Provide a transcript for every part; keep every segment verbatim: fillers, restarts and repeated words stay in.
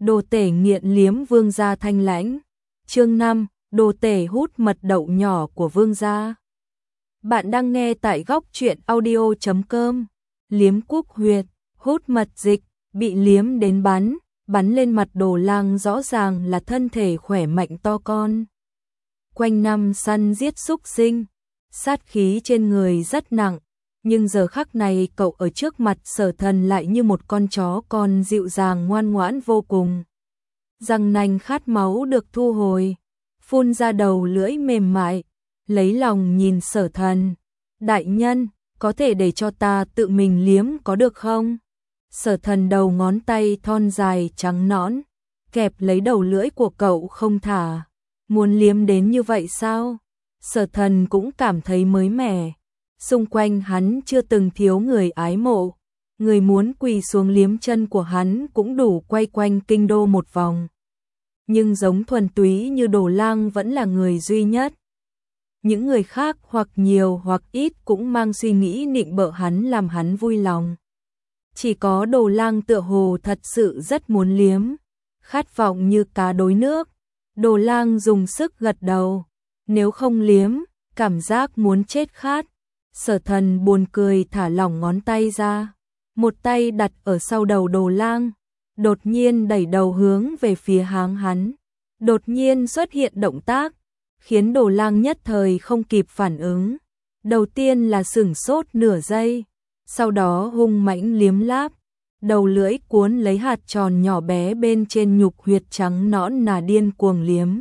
Đồ tể nghiện liếm vương gia thanh lãnh. Chương năm, đồ tể hút mật đậu nhỏ của vương gia. Bạn đang nghe tại góc truyện audio chấm com. Liếm cúc huyệt, hút mật dịch, bị liếm đến bắn, bắn lên mặt Đồ Lang rõ ràng là thân thể khỏe mạnh to con. Quanh năm săn giết súc sinh, sát khí trên người rất nặng, nhưng giờ khắc này cậu ở trước mặt Sở Thần lại như một con chó con dịu dàng ngoan ngoãn vô cùng. Răng nanh khát máu được thu hồi, phun ra đầu lưỡi mềm mại, lấy lòng nhìn Sở Thần. Đại nhân, có thể để cho ta tự mình liếm có được không? Sở Thần đầu ngón tay thon dài trắng nõn, kẹp lấy đầu lưỡi của cậu không thả. Muốn liếm đến như vậy sao? Sở Thần cũng cảm thấy mới mẻ. Xung quanh hắn chưa từng thiếu người ái mộ. Người muốn quỳ xuống liếm chân của hắn cũng đủ quay quanh kinh đô một vòng. Nhưng giống thuần túy như Đồ Lang vẫn là người duy nhất. Những người khác hoặc nhiều hoặc ít cũng mang suy nghĩ nịnh bợ hắn làm hắn vui lòng. Chỉ có Đồ Lang tựa hồ thật sự rất muốn liếm, khát vọng như cá đuối nước. Đồ Lang dùng sức gật đầu, nếu không liếm, cảm giác muốn chết khát. Sở Thần buồn cười thả lỏng ngón tay ra, một tay đặt ở sau đầu Đồ Lang, đột nhiên đẩy đầu hướng về phía háng hắn. Đột nhiên xuất hiện động tác, khiến Đồ Lang nhất thời không kịp phản ứng. Đầu tiên là sửng sốt nửa giây, sau đó hung mãnh liếm láp, đầu lưỡi cuốn lấy hạt tròn nhỏ bé bên trên nhục huyệt trắng nõn nà điên cuồng liếm.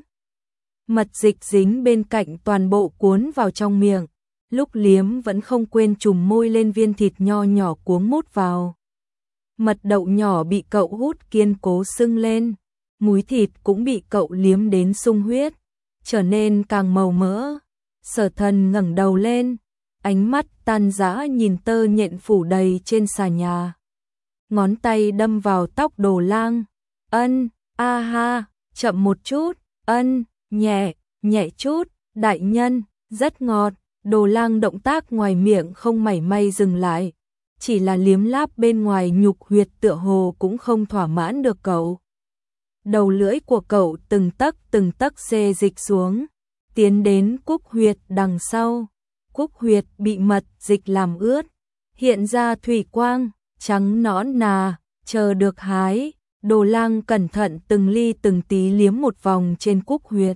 Mật dịch dính bên cạnh toàn bộ cuốn vào trong miệng, lúc liếm vẫn không quên chùm môi lên viên thịt nho nhỏ cuống mút vào. Mật đậu nhỏ bị cậu hút kiên cố sưng lên, múi thịt cũng bị cậu liếm đến sung huyết, trở nên càng màu mỡ. Sở Thần ngẩng đầu lên, ánh mắt tan rã nhìn tơ nhện phủ đầy trên xà nhà. Ngón tay đâm vào tóc Đồ Lang. Ân, a ha, chậm một chút, ân, nhẹ, nhẹ chút, đại nhân, rất ngọt. Đồ Lang động tác ngoài miệng không mảy may dừng lại, chỉ là liếm láp bên ngoài nhục huyệt tựa hồ cũng không thỏa mãn được cậu. Đầu lưỡi của cậu từng tấc từng tấc xê dịch xuống, tiến đến cúc huyệt đằng sau. Cúc huyệt bị mật dịch làm ướt, hiện ra thủy quang, trắng nõn nà, chờ được hái. Đồ Lang cẩn thận từng ly từng tí liếm một vòng trên cúc huyệt,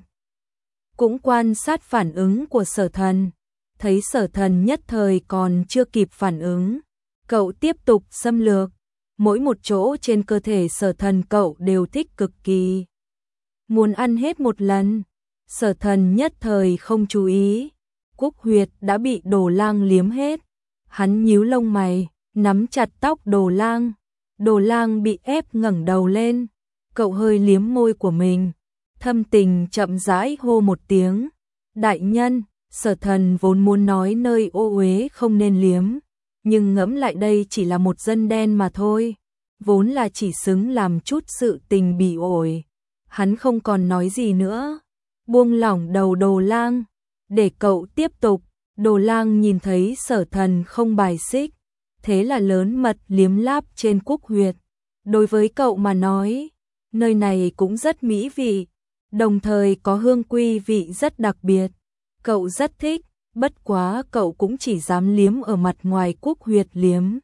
cũng quan sát phản ứng của Sở Thần. Thấy Sở Thần nhất thời còn chưa kịp phản ứng, cậu tiếp tục xâm lược. Mỗi một chỗ trên cơ thể Sở Thần cậu đều thích cực kỳ, muốn ăn hết một lần. Sở Thần nhất thời không chú ý, cúc huyệt đã bị Đồ Lang liếm hết. Hắn nhíu lông mày, nắm chặt tóc Đồ Lang. Đồ Lang bị ép ngẩng đầu lên, cậu hơi liếm môi của mình, thâm tình chậm rãi hô một tiếng. Đại nhân. Sở Thần vốn muốn nói nơi ô uế không nên liếm, nhưng ngẫm lại đây chỉ là một dân đen mà thôi, vốn là chỉ xứng làm chút sự tình bị ổi. Hắn không còn nói gì nữa, buông lỏng đầu Đồ Lang, để cậu tiếp tục. Đồ Lang nhìn thấy Sở Thần không bài xích, thế là lớn mật liếm láp trên cúc huyệt. Đối với cậu mà nói, nơi này cũng rất mỹ vị, đồng thời có hương quy vị rất đặc biệt. Cậu rất thích, bất quá cậu cũng chỉ dám liếm ở mặt ngoài cúc huyệt liếm,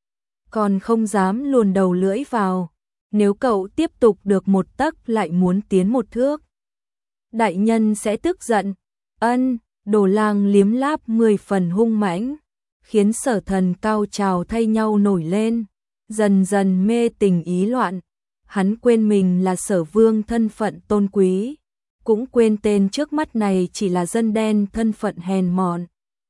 còn không dám luồn đầu lưỡi vào. Nếu cậu tiếp tục được một tấc lại muốn tiến một thước, đại nhân sẽ tức giận. Ân, Đồ Lang liếm láp mười phần hung mãnh, khiến Sở Thần cao trào thay nhau nổi lên, dần dần mê tình ý loạn. Hắn quên mình là Sở Vương thân phận tôn quý, cũng quên tên trước mắt này chỉ là dân đen thân phận hèn mọn.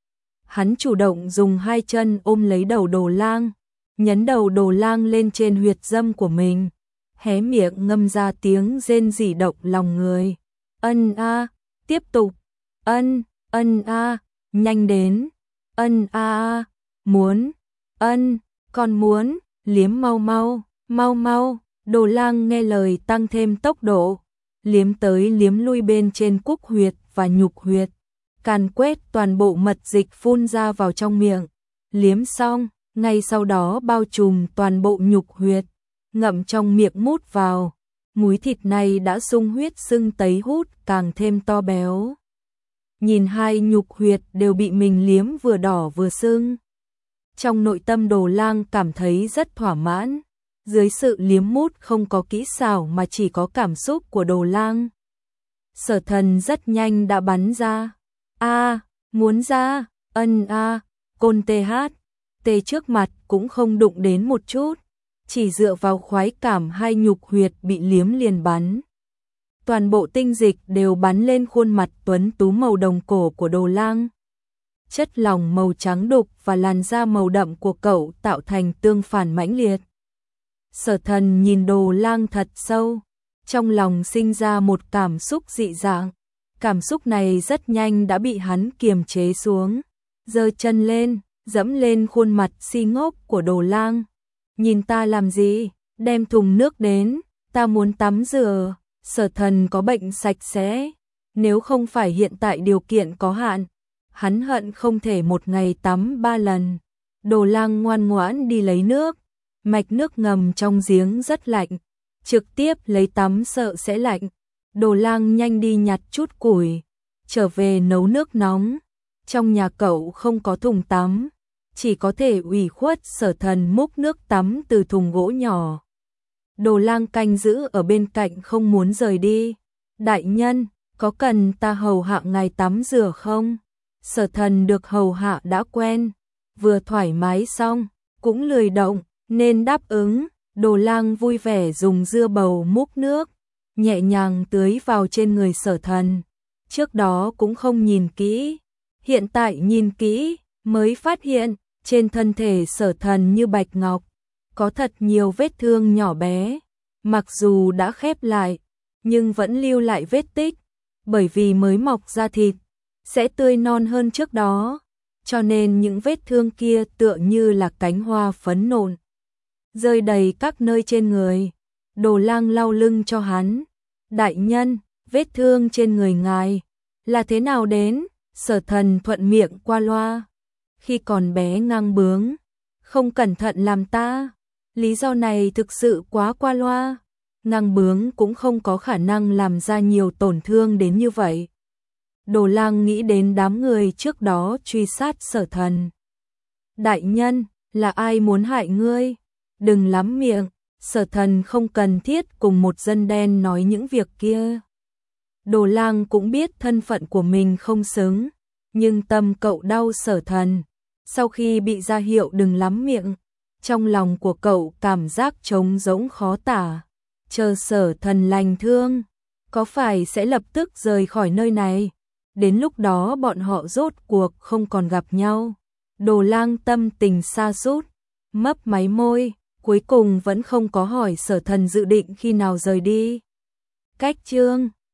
Hắn chủ động dùng hai chân ôm lấy đầu Đồ Lang, nhấn đầu Đồ Lang lên trên huyệt dâm của mình, hé miệng ngâm ra tiếng rên rỉ động lòng người. Ân a, tiếp tục. Ân, ân a, nhanh đến. Ân a a, muốn. Ân, còn muốn, liếm mau mau, mau mau. Đồ Lang nghe lời tăng thêm tốc độ, liếm tới liếm lui bên trên cúc huyệt và nhục huyệt, càn quét toàn bộ mật dịch phun ra vào trong miệng. Liếm xong, ngay sau đó bao trùm toàn bộ nhục huyệt, ngậm trong miệng mút vào. múi thịt này đã sung huyết sưng tấy hút càng thêm to béo. Nhìn hai nhục huyệt đều bị mình liếm vừa đỏ vừa sưng. Trong nội tâm Đồ Lang cảm thấy rất thỏa mãn. Dưới sự liếm mút không có kỹ xảo mà chỉ có cảm xúc của Đồ Lang. Sở Thần rất nhanh đã bắn ra. A, muốn ra, ân a, côn tê hát, tê trước mặt cũng không đụng đến một chút. Chỉ dựa vào khoái cảm hai nhục huyệt bị liếm liền bắn. Toàn bộ tinh dịch đều bắn lên khuôn mặt tuấn tú màu đồng cổ của Đồ Lang. Chất lỏng màu trắng đục và làn da màu đậm của cậu tạo thành tương phản mãnh liệt. Sở Thần nhìn Đồ Lang thật sâu, trong lòng sinh ra một cảm xúc dị dạng. Cảm xúc này rất nhanh đã bị hắn kiềm chế xuống. Giơ chân lên, dẫm lên khuôn mặt si ngốc của Đồ Lang. Nhìn ta làm gì? Đem thùng nước đến, ta muốn tắm rửa. Sở Thần có bệnh sạch sẽ. Nếu không phải hiện tại điều kiện có hạn, hắn hận không thể một ngày tắm ba lần. Đồ Lang ngoan ngoãn đi lấy nước. Mạch nước ngầm trong giếng rất lạnh, trực tiếp lấy tắm sợ sẽ lạnh. Đồ Lang nhanh đi nhặt chút củi, trở về nấu nước nóng. Trong nhà cậu không có thùng tắm, chỉ có thể ủy khuất Sở Thần múc nước tắm từ thùng gỗ nhỏ. Đồ Lang canh giữ ở bên cạnh không muốn rời đi. Đại nhân, có cần ta hầu hạ ngài tắm rửa không? Sở Thần được hầu hạ đã quen, vừa thoải mái xong, cũng lười động, nên đáp ứng. Đồ Lang vui vẻ dùng dưa bầu múc nước, nhẹ nhàng tưới vào trên người Sở Thần. Trước đó cũng không nhìn kỹ, hiện tại nhìn kỹ, mới phát hiện, trên thân thể Sở Thần như bạch ngọc, có thật nhiều vết thương nhỏ bé, mặc dù đã khép lại, nhưng vẫn lưu lại vết tích, bởi vì mới mọc ra thịt, sẽ tươi non hơn trước đó, cho nên những vết thương kia tựa như là cánh hoa phấn nộn, rơi đầy các nơi trên người. Đồ Lang lau lưng cho hắn. Đại nhân, vết thương trên người ngài là thế nào đến? Sở Thần thuận miệng qua loa. Khi còn bé ngang bướng, không cẩn thận làm ta. Lý do này thực sự quá qua loa. Ngang bướng cũng không có khả năng làm ra nhiều tổn thương đến như vậy. Đồ Lang nghĩ đến đám người trước đó truy sát Sở Thần. Đại nhân, là ai muốn hại ngươi? Đừng lắm miệng. Sở Thần không cần thiết cùng một dân đen nói những việc kia. Đồ Lang cũng biết thân phận của mình không xứng, nhưng tâm cậu đau Sở Thần. Sau khi bị ra hiệu đừng lắm miệng, trong lòng của cậu cảm giác trống rỗng khó tả. Chờ Sở Thần lành thương, có phải sẽ lập tức rời khỏi nơi này? Đến lúc đó bọn họ rốt cuộc không còn gặp nhau. Đồ Lang tâm tình sa sút, mấp máy môi. Cuối cùng vẫn không có hỏi Sở Thần dự định khi nào rời đi. Cách chương